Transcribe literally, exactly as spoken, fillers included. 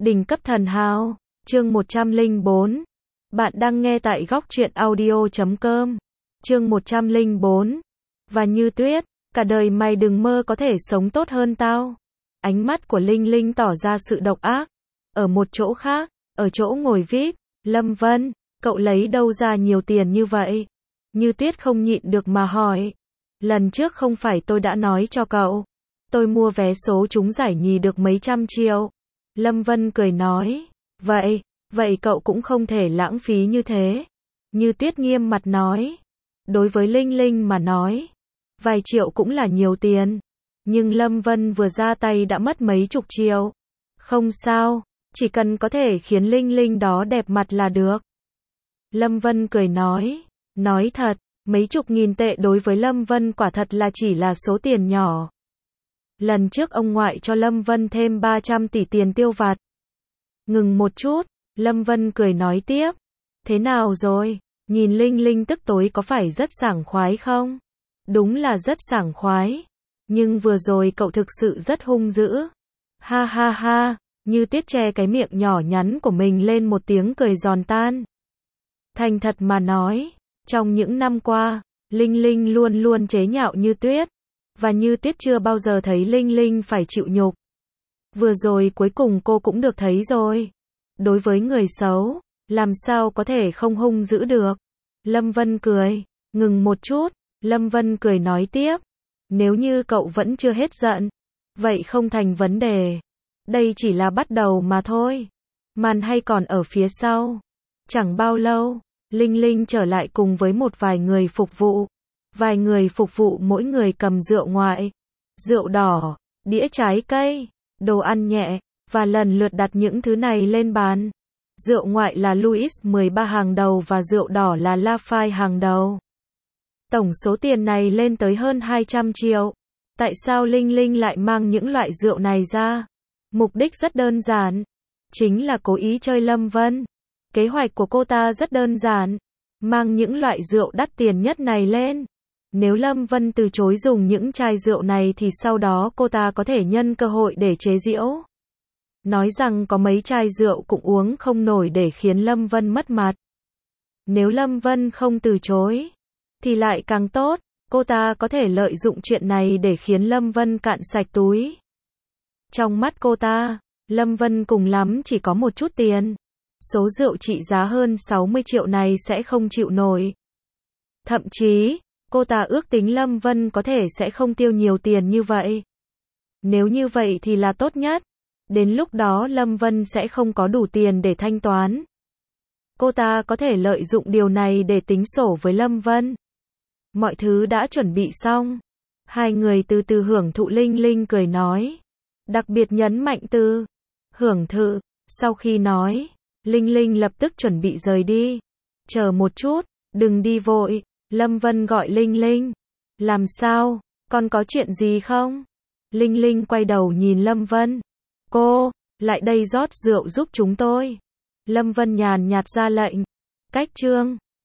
Đỉnh cấp thần hào, chương một trăm lẻ bốn. Bạn đang nghe tại góc truyện audio chấm com. Chương một trăm lẻ bốn. Và Như Tuyết, cả đời mày đừng mơ có thể sống tốt hơn tao. Ánh mắt của Linh Linh tỏ ra sự độc ác. Ở một chỗ khác, ở chỗ ngồi vi ai pi, Lâm Vân, cậu lấy đâu ra nhiều tiền như vậy? Như Tuyết không nhịn được mà hỏi. Lần trước không phải tôi đã nói cho cậu, tôi mua vé số trúng giải nhì được mấy trăm triệu. Lâm Vân cười nói, vậy, vậy cậu cũng không thể lãng phí như thế. Như Tuyết nghiêm mặt nói, đối với Linh Linh mà nói, vài triệu cũng là nhiều tiền, nhưng Lâm Vân vừa ra tay đã mất mấy chục triệu. Không sao, chỉ cần có thể khiến Linh Linh đó đẹp mặt là được. Lâm Vân cười nói, nói thật, mấy chục nghìn tệ đối với Lâm Vân quả thật là chỉ là số tiền nhỏ. Lần trước ông ngoại cho Lâm Vân thêm ba trăm tỷ tiền tiêu vặt. Ngừng một chút, Lâm Vân cười nói tiếp. Thế nào rồi, nhìn Linh Linh tức tối có phải rất sảng khoái không? Đúng là rất sảng khoái. Nhưng vừa rồi cậu thực sự rất hung dữ. Ha ha ha, Như Tuyết che cái miệng nhỏ nhắn của mình lên một tiếng cười giòn tan. Thành thật mà nói, trong những năm qua, Linh Linh luôn luôn chế nhạo Như Tuyết. Và Như Tuyết chưa bao giờ thấy Linh Linh phải chịu nhục. Vừa rồi cuối cùng cô cũng được thấy rồi. Đối với người xấu, làm sao có thể không hung dữ được. Lâm Vân cười, ngừng một chút, Lâm Vân cười nói tiếp. Nếu như cậu vẫn chưa hết giận, vậy không thành vấn đề. Đây chỉ là bắt đầu mà thôi. Màn hay còn ở phía sau. Chẳng bao lâu, Linh Linh trở lại cùng với một vài người phục vụ. Vài người phục vụ mỗi người cầm rượu ngoại, rượu đỏ, đĩa trái cây, đồ ăn nhẹ, và lần lượt đặt những thứ này lên bàn. Rượu ngoại là Louis mười ba hàng đầu và rượu đỏ là Lafite hàng đầu. Tổng số tiền này lên tới hơn hai trăm triệu. Tại sao Linh Linh lại mang những loại rượu này ra? Mục đích rất đơn giản, chính là cố ý chơi Lâm Vân. Kế hoạch của cô ta rất đơn giản, mang những loại rượu đắt tiền nhất này lên. Nếu Lâm Vân từ chối dùng những chai rượu này thì sau đó cô ta có thể nhân cơ hội để chế giễu. Nói rằng có mấy chai rượu cũng uống không nổi để khiến Lâm Vân mất mặt. Nếu Lâm Vân không từ chối, thì lại càng tốt, cô ta có thể lợi dụng chuyện này để khiến Lâm Vân cạn sạch túi. Trong mắt cô ta, Lâm Vân cùng lắm chỉ có một chút tiền. Số rượu trị giá hơn sáu mươi triệu này sẽ không chịu nổi. Thậm chí, cô ta ước tính Lâm Vân có thể sẽ không tiêu nhiều tiền như vậy. Nếu như vậy thì là tốt nhất. Đến lúc đó Lâm Vân sẽ không có đủ tiền để thanh toán. Cô ta có thể lợi dụng điều này để tính sổ với Lâm Vân. Mọi thứ đã chuẩn bị xong. Hai người từ từ hưởng thụ. Linh Linh cười nói. Đặc biệt nhấn mạnh từ hưởng thụ. Sau khi nói, Linh Linh lập tức chuẩn bị rời đi. Chờ một chút, đừng đi vội. Lâm Vân gọi Linh Linh. Làm sao, con có chuyện gì không? Linh Linh quay đầu nhìn Lâm Vân. Cô, lại đây rót rượu giúp chúng tôi. Lâm Vân nhàn nhạt ra lệnh. Cách chương